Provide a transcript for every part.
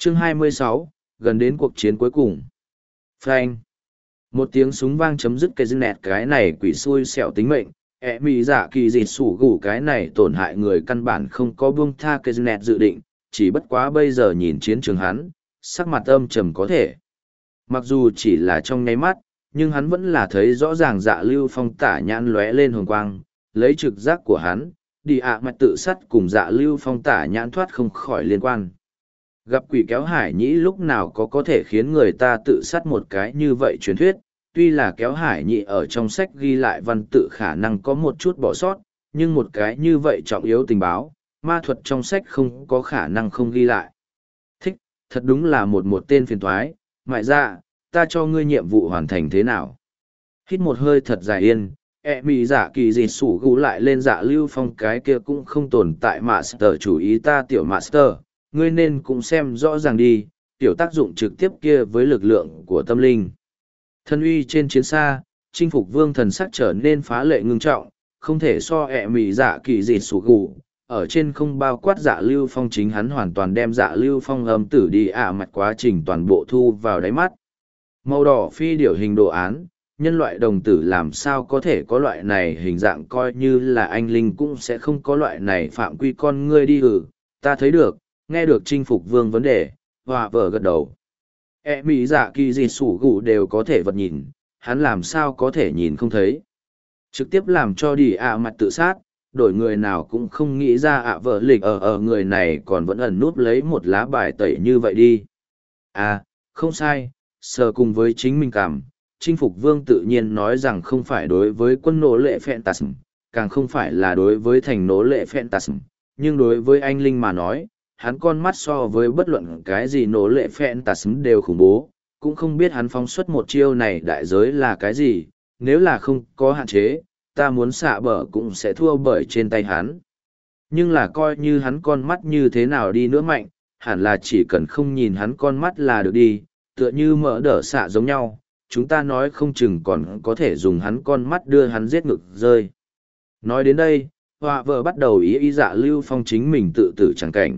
Chương 26, gần đến cuộc chiến cuối cùng. Phanh. Một tiếng súng vang chấm dứt cái nẹt cái này quỷ xui xẻo tính mệnh. Mị dạ kỳ dịt sủ gù cái này tổn hại người căn bản không có buông tha cái nẹt dự định, chỉ bất quá bây giờ nhìn chiến trường hắn, sắc mặt âm trầm có thể. Mặc dù chỉ là trong nháy mắt, nhưng hắn vẫn là thấy rõ ràng Dạ Lưu Phong tả nhãn lóe lên hồng quang, lấy trực giác của hắn, đi ạ mạch tự sát cùng Dạ Lưu Phong tả nhãn thoát không khỏi liên quan. Gặp quỷ kéo hải nhĩ lúc nào có thể khiến người ta tự sát một cái như vậy truyền thuyết, tuy là kéo hải nhĩ ở trong sách ghi lại văn tự khả năng có một chút bỏ sót, nhưng một cái như vậy trọng yếu tình báo, ma thuật trong sách không có khả năng không ghi lại. Thích, thật đúng là một tên phiền toái, mại dạ, ta cho ngươi nhiệm vụ hoàn thành thế nào? Hít một hơi thật dài yên, mị dạ kỳ dịt sủ gù lại lên Dạ Lưu Phong cái kia cũng không tồn tại master chủ ý ta tiểu master, ngươi nên cũng xem rõ ràng đi, tiểu tác dụng trực tiếp kia với lực lượng của tâm linh. Thân uy trên chiến xa, chinh phục vương thần sắc trở nên phá lệ ngưng trọng, không thể so mị dạ kỳ dịt sủ gù. Ở trên không bao quát Dạ Lưu Phong chính hắn hoàn toàn đem Dạ Lưu Phong âm tử đi mặt quá trình toàn bộ thu vào đáy mắt. Màu đỏ phi điểu hình đồ án, nhân loại đồng tử làm sao có thể có loại này hình dạng coi như là anh linh cũng sẽ không có loại này phạm quy con ngươi đi ta thấy được, nghe được chinh phục vương vấn đề, hòa vợ gật đầu. Mỹ dạ kỳ gì sủ gụ đều có thể vật nhìn, hắn làm sao có thể nhìn không thấy. Trực tiếp làm cho đi mặt tự sát, đổi người nào cũng không nghĩ ra vợ lịch ở người này còn vẫn ẩn núp lấy một lá bài tẩy như vậy đi. Không sai, sờ cùng với chính mình cảm, chinh phục vương tự nhiên nói rằng không phải đối với quân nô lệ Phantasm, càng không phải là đối với thành nô lệ Phantasm, nhưng đối với anh Linh mà nói, hắn con mắt so với bất luận cái gì nô lệ Phantasm đều khủng bố, cũng không biết hắn phóng xuất một chiêu này đại giới là cái gì, nếu là không có hạn chế, ta muốn xạ bờ cũng sẽ thua bởi trên tay hắn. Nhưng là coi như hắn con mắt như thế nào đi nữa mạnh, hẳn là chỉ cần không nhìn hắn con mắt là được đi, tựa như mỡ đỡ xạ giống nhau, chúng ta nói không chừng còn có thể dùng hắn con mắt đưa hắn giết ngực rơi. Nói đến đây, họa vợ bắt đầu ý Dạ Lưu Phong chính mình tự tử chẳng cảnh.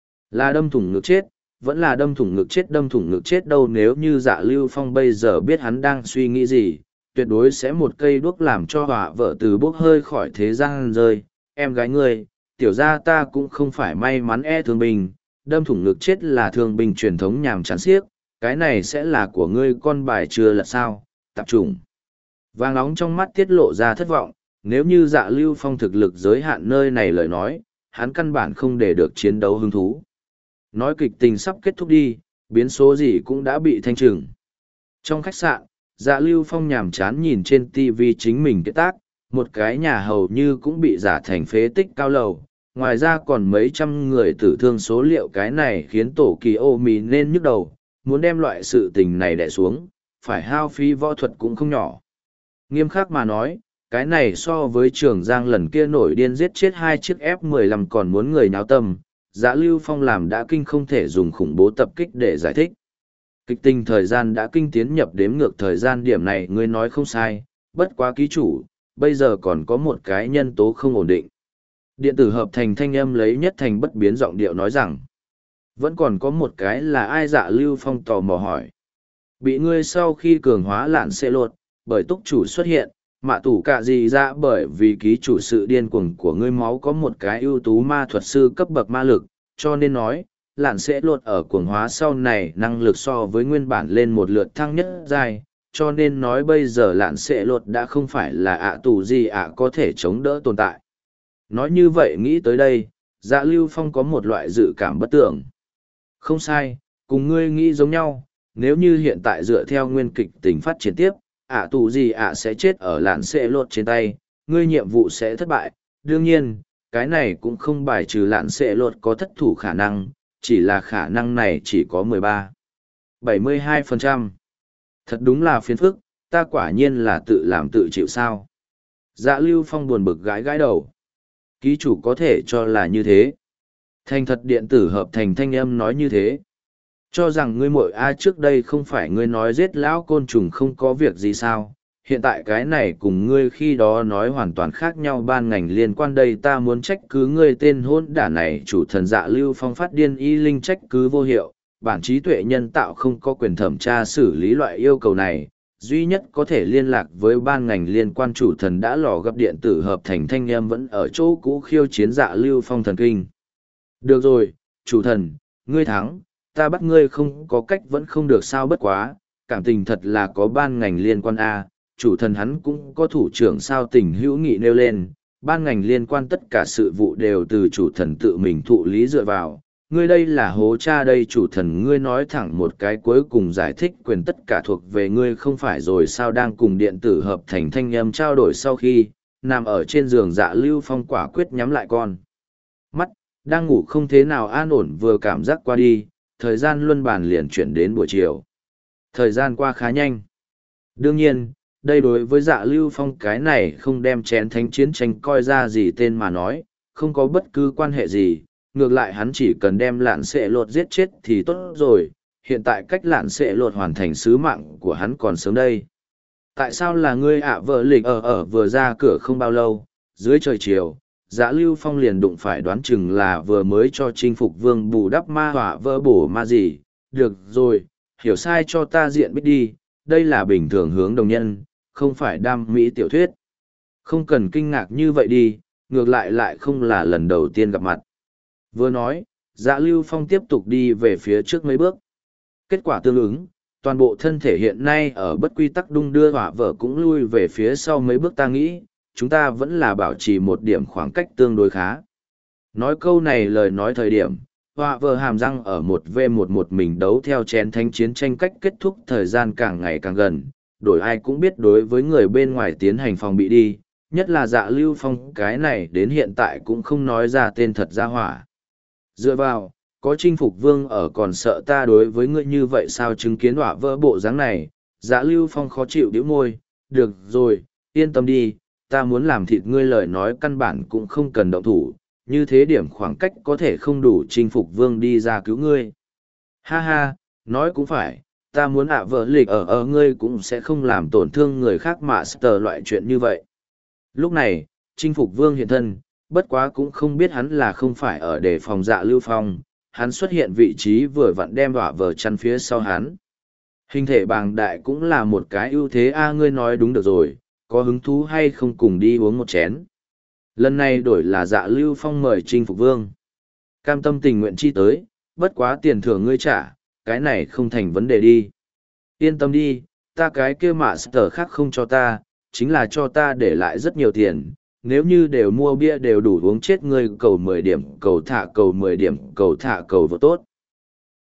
Là đâm thủng ngực chết, vẫn là đâm thủng ngực chết đâu nếu như Dạ Lưu Phong bây giờ biết hắn đang suy nghĩ gì, tuyệt đối sẽ một cây đuốc làm cho họa vợ từ bốc hơi khỏi thế gian rơi. Em gái ngươi, tiểu gia ta cũng không phải may mắn thương binh, đâm thủng ngực chết là thương binh truyền thống nhàm chán xiếc, cái này sẽ là của ngươi con bài chưa lật sao, tạp trùng. Vàng nóng trong mắt tiết lộ ra thất vọng, nếu như Dạ Lưu Phong thực lực giới hạn nơi này lời nói, hắn căn bản không để được chiến đấu hứng thú. Nói kịch tình sắp kết thúc đi, biến số gì cũng đã bị thanh trừng. Trong khách sạn, Dạ Lưu Phong nhàm chán nhìn trên TV chính mình kết tác, một cái nhà hầu như cũng bị giả thành phế tích cao lầu, ngoài ra còn mấy trăm người tử thương số liệu cái này khiến tổ kỳ ô mì nên nhức đầu, muốn đem loại sự tình này đè xuống, phải hao phí võ thuật cũng không nhỏ. Nghiêm khắc mà nói, cái này so với Trường Giang lần kia nổi điên giết chết 2 chiếc F-15 còn muốn người náo tâm, Dạ Lưu Phong làm đã kinh không thể dùng khủng bố tập kích để giải thích. Kịch tình thời gian đã kinh tiến nhập đếm ngược thời gian điểm này ngươi nói không sai, bất quá ký chủ, bây giờ còn có một cái nhân tố không ổn định. Điện tử hợp thành thanh âm lấy nhất thành bất biến giọng điệu nói rằng, vẫn còn có một cái là ai? Dạ Lưu Phong tò mò hỏi. Bị ngươi sau khi cường hóa lạn xê lột, bởi túc chủ xuất hiện, mạ tủ cả gì ra bởi vì ký chủ sự điên cuồng của ngươi máu có một cái ưu tú ma thuật sư cấp bậc ma lực, cho nên nói, lạn sẽ lột ở cuồng hóa sau này năng lực so với nguyên bản lên một lượt thăng nhất dài, cho nên nói bây giờ lạn sẽ lột đã không phải là tù gì có thể chống đỡ tồn tại. Nói như vậy nghĩ tới đây, Dạ Lưu Phong có một loại dự cảm bất tưởng. Không sai, cùng ngươi nghĩ giống nhau, nếu như hiện tại dựa theo nguyên kịch tình phát triển tiếp, tù gì sẽ chết ở lạn sẽ lột trên tay, ngươi nhiệm vụ sẽ thất bại. Đương nhiên, cái này cũng không bài trừ lạn sẽ lột có thất thủ khả năng, chỉ là khả năng này chỉ có 72%. Thật đúng là phiền phức, ta quả nhiên là tự làm tự chịu sao. Dạ Lưu Phong buồn bực gãi gãi đầu. Ký chủ có thể cho là như thế. Thành thật điện tử hợp thành thanh âm nói như thế. Cho rằng ngươi muội trước đây không phải ngươi nói giết lão côn trùng không có việc gì sao, hiện tại cái này cùng ngươi khi đó nói hoàn toàn khác nhau ban ngành liên quan đây ta muốn trách cứ ngươi tên hôn đả này chủ thần Dạ Lưu Phong phát điên y linh trách cứ vô hiệu, bản trí tuệ nhân tạo không có quyền thẩm tra xử lý loại yêu cầu này, duy nhất có thể liên lạc với ban ngành liên quan. Chủ thần đã lò gấp điện tử hợp thành thanh âm vẫn ở chỗ cũ khiêu chiến Dạ Lưu Phong thần kinh. Được rồi, chủ thần, ngươi thắng, ta bắt ngươi không có cách vẫn không được sao, bất quá, cảm tình thật là có ban ngành liên quan a. Chủ thần hắn cũng có thủ trưởng sao, tình hữu nghị nêu lên, ban ngành liên quan tất cả sự vụ đều từ chủ thần tự mình thụ lý dựa vào. Ngươi đây là hố cha đây, chủ thần ngươi nói thẳng một cái cuối cùng giải thích quyền tất cả thuộc về ngươi không phải rồi sao. Đang cùng điện tử hợp thành thanh âm trao đổi sau khi, nằm ở trên giường Dạ Lưu Phong quả quyết nhắm lại con mắt, đang ngủ không thế nào an ổn, vừa cảm giác qua đi, thời gian luân bàn liền chuyển đến buổi chiều. Thời gian qua khá nhanh. Đương nhiên, đây đối với Dạ Lưu Phong cái này không đem chén thánh chiến tranh coi ra gì tên mà nói, không có bất cứ quan hệ gì, ngược lại hắn chỉ cần đem Lạn Sệ Lột giết chết thì tốt rồi, hiện tại cách Lạn Sệ Lột hoàn thành sứ mạng của hắn còn sớm đây. Tại sao là ngươi ạ? Vợ lịch ở vừa ra cửa không bao lâu, dưới trời chiều, Dạ Lưu Phong liền đụng phải, đoán chừng là vừa mới cho chinh phục vương bù đắp ma họa vỡ bổ ma gì. Được rồi, hiểu sai cho ta diện biết đi, đây là bình thường hướng đồng nhân, không phải đam mỹ tiểu thuyết. Không cần kinh ngạc như vậy đi, ngược lại không là lần đầu tiên gặp mặt. Vừa nói, Dạ Lưu Phong tiếp tục đi về phía trước mấy bước. Kết quả tương ứng, toàn bộ thân thể hiện nay ở bất quy tắc đung đưa hỏa vợ cũng lui về phía sau mấy bước. Ta nghĩ, chúng ta vẫn là bảo trì một điểm khoảng cách tương đối khá. Nói câu này lời nói thời điểm, họa vợ hàm răng ở 1v1 mình đấu theo chén thánh chiến tranh cách kết thúc thời gian càng ngày càng gần. Đổi ai cũng biết đối với người bên ngoài tiến hành phòng bị đi, nhất là Dạ Lưu Phong cái này đến hiện tại cũng không nói ra tên thật ra hỏa. Dựa vào, có chinh phục vương ở còn sợ ta đối với ngươi như vậy sao? Chứng kiến họa vỡ bộ dáng này, Dạ Lưu Phong khó chịu đĩu môi. Được rồi, yên tâm đi, ta muốn làm thịt ngươi lời nói căn bản cũng không cần động thủ, như thế điểm khoảng cách có thể không đủ chinh phục vương đi ra cứu ngươi. Ha ha, nói cũng phải, ta muốn vợ lịch ở ngươi cũng sẽ không làm tổn thương người khác mà sờ loại chuyện như vậy. Lúc này, chinh phục vương hiện thân, bất quá cũng không biết hắn là không phải ở để phòng Dạ Lưu Phong, hắn xuất hiện vị trí vừa vặn đem họa vợ chăn phía sau hắn. Hình thể bàng đại cũng là một cái ưu thế a. Ngươi nói đúng được rồi, có hứng thú hay không cùng đi uống một chén? Lần này đổi là Dạ Lưu Phong mời chinh phục vương. Cam tâm tình nguyện chi tới, bất quá tiền thưởng ngươi trả, cái này không thành vấn đề đi. Yên tâm đi, ta cái kia mạ sở khác không cho ta, chính là cho ta để lại rất nhiều tiền. Nếu như đều mua bia đều đủ uống chết ngươi, cầu 10 điểm, cầu thả cầu 10 điểm, cầu thả cầu vô tốt.